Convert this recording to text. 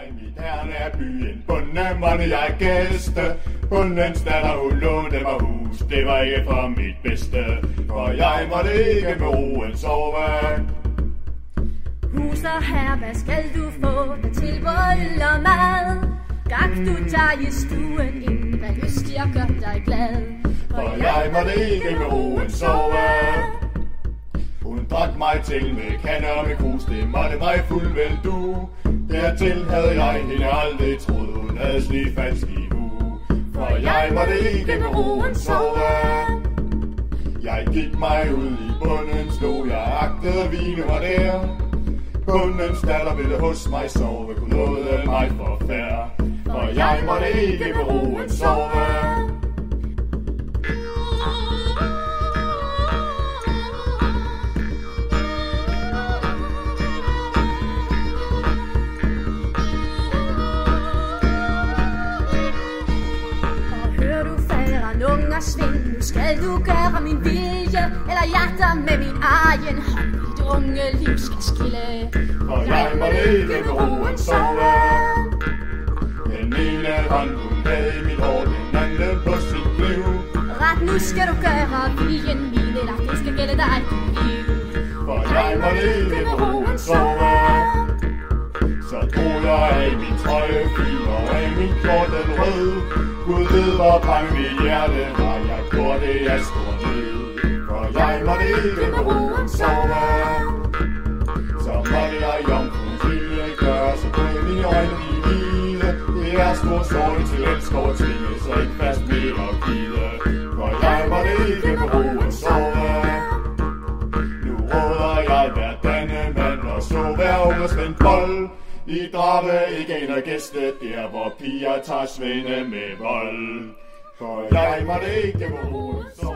mit herren er byen. Bunden måtte jeg gæste. Bundens datter, hun lånte mig hus. Det var ikke for mit bedste, for jeg måtte ikke med roen sove. Hus og her, hvad skal du få? Der tilbud øl og mad. Gak du dig i stuen ind, hvad lyst jeg gør dig glad. For jeg måtte ikke med roen sove. Hun drak mig til med kander med krus, det måtte mig fuldvel du. Dertil havde jeg hende aldrig troet, hun havde slidt falsk i hu. For jeg måtte ikke med roen sove. Jeg gik mig ud i bunden, stod jeg agtede vine var der. Bundens datter ville hos mig sove, kunne nåede mig forfærd. For jeg måtte ikke med roen sove. Svend, nu skal du gøre min vilje, eller jagter med min egen hånd. Mit unge liv skal skille, for jeg måtte ikke med roen sove. Den ene hånd hun havde i mit hår, den anden på sit liv. Ret nu skal du gøre viljen min, eller det skal gælde dig dit liv. For jeg måtte ikke med roen sove. Så drog jeg af min trøje fyld og af min kjortel rød. Gud ved hvor bange mit hjerte var, jeg gjorde det jeg stod ned. For jeg måtte ikke med roen sove. Så måtte jeg jomfruen ville gøre, så kunne mine øjne blive hvide. Det er stor sorg til elsker og tvinge, så ikke fast med at gide. For jeg måtte ikke med roen sove. Nu råder jeg hver denne mand og så hver unge spændt bold. I drage ikke ind og gæste der, hvor piger tager svende med vold. For jeg måtte ikke med roen sove.